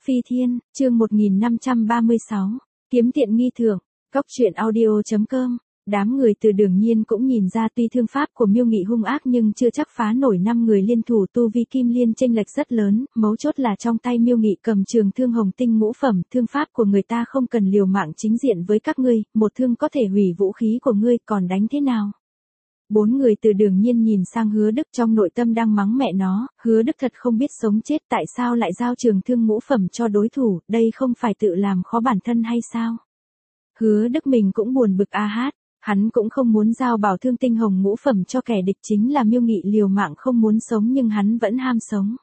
Phi Thiên, chương 1536, kiếm tiện nghi thưởng, Cốc truyện audio.com. Đám người từ Đường Nhiên cũng nhìn ra tuy thương pháp của Miêu Nghị hung ác nhưng chưa chắc phá nổi 5 người liên thủ tu vi kim liên chênh lệch rất lớn, mấu chốt là trong tay Miêu Nghị cầm trường thương hồng tinh ngũ phẩm, thương pháp của người ta không cần liều mạng chính diện với các ngươi, một thương có thể hủy vũ khí của ngươi, còn đánh thế nào? 4 người từ Đường Nhiên nhìn sang Hứa Đức trong nội tâm đang mắng mẹ nó, Hứa Đức thật không biết sống chết, tại sao lại giao trường thương ngũ phẩm cho đối thủ, đây không phải tự làm khó bản thân hay sao? Hứa Đức mình cũng buồn bực a hát, hắn cũng không muốn giao bảo thương tinh hồng ngũ phẩm cho kẻ địch, chính là Miêu Nghị liều mạng không muốn sống nhưng hắn vẫn ham sống.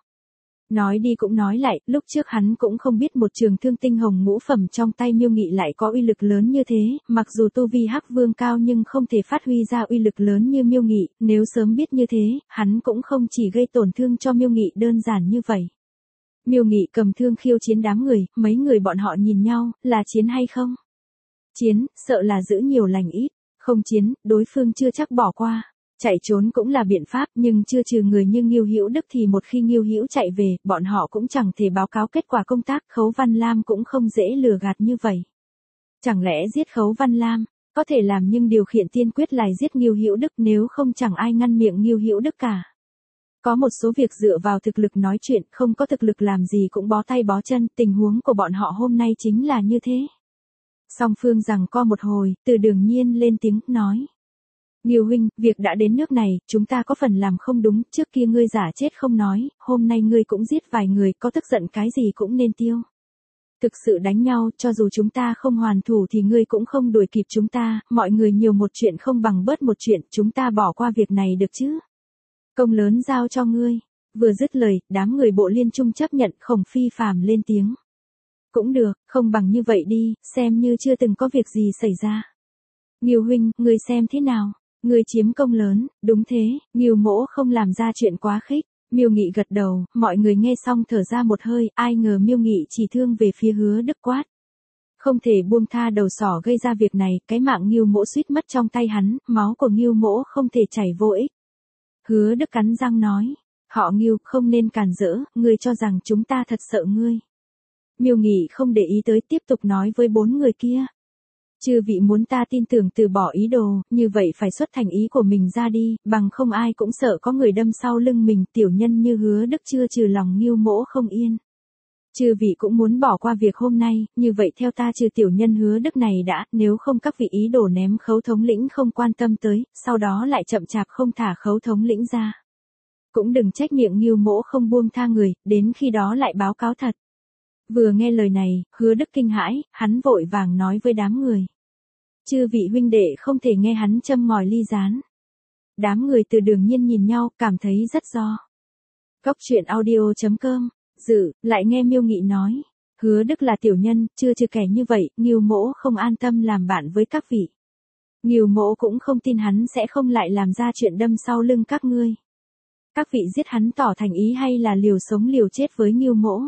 Nói đi cũng nói lại, lúc trước hắn cũng không biết một trường thương tinh hồng ngũ phẩm trong tay Miêu Nghị lại có uy lực lớn như thế, mặc dù tu vi Hắc Vương cao nhưng không thể phát huy ra uy lực lớn như Miêu Nghị, nếu sớm biết như thế, hắn cũng không chỉ gây tổn thương cho Miêu Nghị đơn giản như vậy. Miêu Nghị cầm thương khiêu chiến đám người, mấy người bọn họ nhìn nhau, là chiến hay không? Chiến, sợ là giữ nhiều lành ít, không chiến, đối phương chưa chắc bỏ qua. Chạy trốn cũng là biện pháp, nhưng chưa trừ người như Ngưu Hữu Đức thì một khi Ngưu Hữu chạy về, bọn họ cũng chẳng thể báo cáo kết quả công tác, Khấu Văn Lam cũng không dễ lừa gạt như vậy. Chẳng lẽ giết Khấu Văn Lam, có thể làm nhưng điều kiện tiên quyết là giết Ngưu Hữu Đức, nếu không chẳng ai ngăn miệng Ngưu Hữu Đức cả. Có một số việc dựa vào thực lực nói chuyện, không có thực lực làm gì cũng bó tay bó chân, tình huống của bọn họ hôm nay chính là như thế. Song phương giằng co một hồi, từ Đường Nhiên lên tiếng, nói. Ngưu huynh, việc đã đến nước này, chúng ta có phần làm không đúng, trước kia ngươi giả chết không nói, hôm nay ngươi cũng giết vài người, có tức giận cái gì cũng nên tiêu. Thực sự đánh nhau, cho dù chúng ta không hoàn thủ thì ngươi cũng không đuổi kịp chúng ta, mọi người nhiều một chuyện không bằng bớt một chuyện, chúng ta bỏ qua việc này được chứ. Công lớn giao cho ngươi. Vừa dứt lời, đám người Bộ Liên Trung chấp nhận, Khổng Phi Phàm lên tiếng. Cũng được, không bằng như vậy đi, xem như chưa từng có việc gì xảy ra. Ngưu huynh, ngươi xem thế nào? Ngươi chiếm công lớn, đúng thế, Ngưu mỗ không làm ra chuyện quá khích. Miêu Nghị gật đầu, mọi người nghe xong thở ra một hơi, ai ngờ Miêu Nghị chỉ thương về phía Hứa Đức quát. Không thể buông tha đầu sỏ gây ra việc này, cái mạng Ngưu mỗ suýt mất trong tay hắn, máu của Ngưu mỗ không thể chảy vô ích. Hứa Đức cắn răng nói, họ Ngưu không nên càn rỡ, ngươi cho rằng chúng ta thật sợ ngươi. Miêu Nghị không để ý tới, tiếp tục nói với 4 người kia. Chư vị muốn ta tin tưởng từ bỏ ý đồ, như vậy phải xuất thành ý của mình ra đi, bằng không ai cũng sợ có người đâm sau lưng mình, tiểu nhân như Hứa Đức chưa trừ lòng Ngưu mỗ không yên. Chư vị cũng muốn bỏ qua việc hôm nay, như vậy theo ta trừ tiểu nhân Hứa Đức này đã, nếu không các vị ý đồ ném Khấu thống lĩnh không quan tâm tới, sau đó lại chậm chạp không thả Khấu thống lĩnh ra. Cũng đừng trách miệng Ngưu mỗ không buông tha người, đến khi đó lại báo cáo thật. Vừa nghe lời này, Hứa Đức kinh hãi, hắn vội vàng nói với đám người. Chư vị huynh đệ không thể nghe hắn châm ngòi ly gián. Đám người từ Đường Nhiên nhìn nhau, cảm thấy rất do. Cốc truyện audio.com, lại nghe Miêu Nghị nói. Hứa Đức là tiểu nhân, chưa trừ kẻ như vậy, Ngưu mỗ không an tâm làm bạn với các vị. Ngưu mỗ cũng không tin hắn sẽ không lại làm ra chuyện đâm sau lưng các ngươi. Các vị giết hắn tỏ thành ý hay là liều sống liều chết với Ngưu mỗ?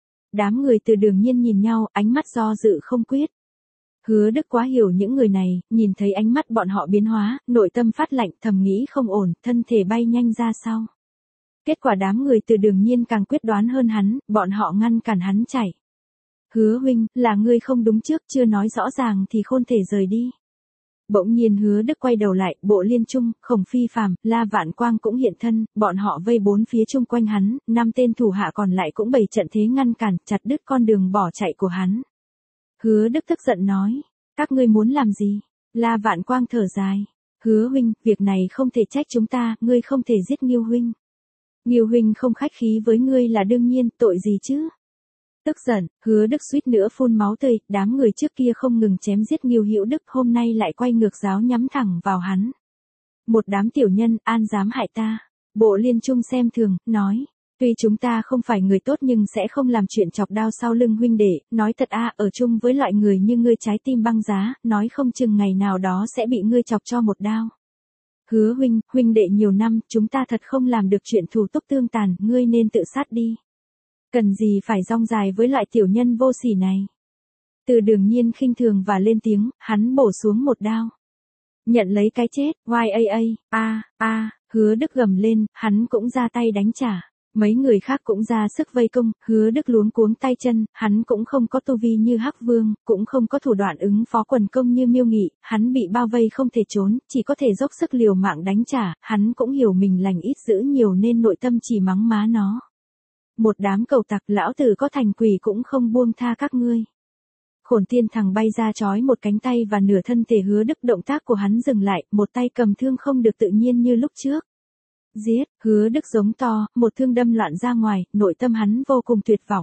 Đám người từ Đường Nhiên nhìn nhau, ánh mắt do dự không quyết. Hứa Đức quá hiểu những người này, nhìn thấy ánh mắt bọn họ biến hóa, nội tâm phát lạnh, thầm nghĩ không ổn, thân thể bay nhanh ra sau. Kết quả đám người từ Đường Nhiên càng quyết đoán hơn hắn, bọn họ ngăn cản hắn chạy. Hứa huynh, là ngươi không đúng trước, chưa nói rõ ràng thì khôn thể rời đi. Bỗng nhiên Hứa Đức quay đầu lại, Bộ Liên Trung, Khổng Phi Phàm, La Vạn Quang cũng hiện thân, bọn họ vây 4 phía chung quanh hắn, 5 tên thủ hạ còn lại cũng bày trận thế ngăn cản, chặt đứt con đường bỏ chạy của hắn. Hứa Đức tức giận nói, các ngươi muốn làm gì? La Vạn Quang thở dài, Hứa huynh, việc này không thể trách chúng ta, ngươi không thể giết Ngưu huynh. Ngưu huynh không khách khí với ngươi là đương nhiên, tội gì chứ? Tức giận, Hứa Đức suýt nữa phun máu tươi, đám người trước kia không ngừng chém giết Ngưu Hữu Đức, hôm nay lại quay ngược giáo nhắm thẳng vào hắn. Một đám tiểu nhân, an dám hại ta. Bộ Liên Trung xem thường, nói, tuy chúng ta không phải người tốt nhưng sẽ không làm chuyện chọc đao sau lưng huynh đệ, nói thật ở chung với loại người như ngươi trái tim băng giá, nói không chừng ngày nào đó sẽ bị ngươi chọc cho một đao. Hứa huynh, huynh đệ nhiều năm, chúng ta thật không làm được chuyện thù túc tương tàn, ngươi nên tự sát đi. Cần gì phải rong dài với loại tiểu nhân vô sỉ này. Từ Đường Nhiên khinh thường và lên tiếng, hắn bổ xuống một đao. Nhận lấy cái chết, Hứa Đức gầm lên, hắn cũng ra tay đánh trả. Mấy người khác cũng ra sức vây công, Hứa Đức luống cuống tay chân, hắn cũng không có tu vi như Hắc Vương, cũng không có thủ đoạn ứng phó quần công như Miêu Nghị, hắn bị bao vây không thể trốn, chỉ có thể dốc sức liều mạng đánh trả, hắn cũng hiểu mình lành ít dữ nhiều nên nội tâm chỉ mắng má nó. Một đám cầu tặc, lão tử có thành quỷ cũng không buông tha các ngươi. Khổn tiên thằng bay ra chói một cánh tay và nửa thân thể Hứa Đức, động tác của hắn dừng lại, một tay cầm thương không được tự nhiên như lúc trước. Giết, Hứa Đức giống to, một thương đâm loạn ra ngoài, nội tâm hắn vô cùng tuyệt vọng.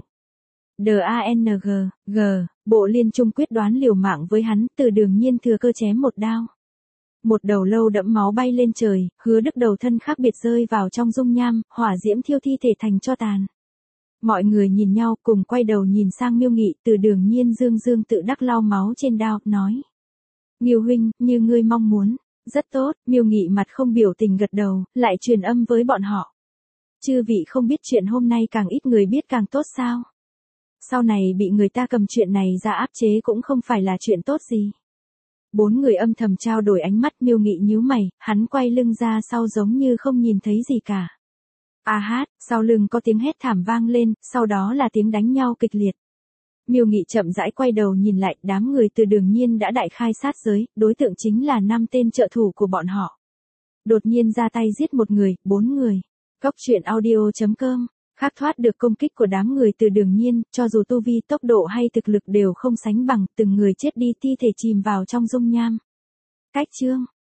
DANG, Bộ Liên Trung quyết đoán liều mạng với hắn, Từ Đường Nhiên thừa cơ chém một đao. Một đầu lâu đẫm máu bay lên trời, Hứa Đức đầu thân khác biệt rơi vào trong dung nham, hỏa diễm thiêu thi thể thành tro tàn. Mọi người nhìn nhau cùng quay đầu nhìn sang Miêu Nghị, Từ Đường Nhiên dương tự đắc lau máu trên đao, nói. Miêu huynh, như ngươi mong muốn. Rất tốt, Miêu Nghị mặt không biểu tình gật đầu, lại truyền âm với bọn họ. Chư vị không biết chuyện hôm nay càng ít người biết càng tốt sao? Sau này bị người ta cầm chuyện này ra áp chế cũng không phải là chuyện tốt gì. Bốn người âm thầm trao đổi ánh mắt, Miêu Nghị nhíu mày, hắn quay lưng ra sau giống như không nhìn thấy gì cả. A hát, sau lưng có tiếng hét thảm vang lên, sau đó là tiếng đánh nhau kịch liệt. Miêu Nghị chậm rãi quay đầu nhìn lại, đám người Từ Đường Nhiên đã đại khai sát giới, đối tượng chính là 5 tên trợ thủ của bọn họ. Đột nhiên ra tay giết một người, 4 người. Cóc truyện audio.com, khác thoát được công kích của đám người Từ Đường Nhiên, cho dù tu vi, tốc độ hay thực lực đều không sánh bằng, từng người chết đi, thi thể chìm vào trong dung nham. Cách chương